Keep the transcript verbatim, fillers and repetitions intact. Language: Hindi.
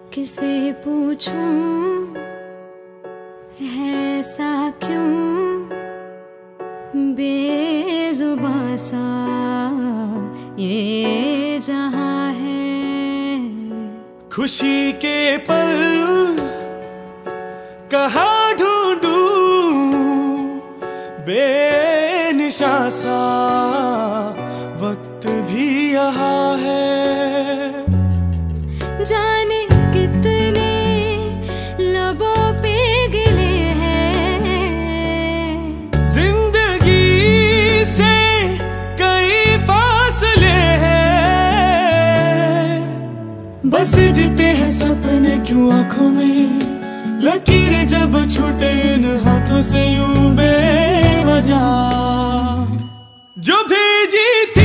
किसे पूछूं ऐसा क्यों बेजुबां सा ये जहां है। खुशी के पल कहाँ ढूंढूं बेनिशा सा वक्त भी यहाँ है। जाने कितने लबों पे गिले हैं, जिंदगी से कई फासले हैं। बस जीते हैं सपने क्यों आंखों में, लकीरें जब छूटे इन हाथों से यूं बेवजह, जो भी जीत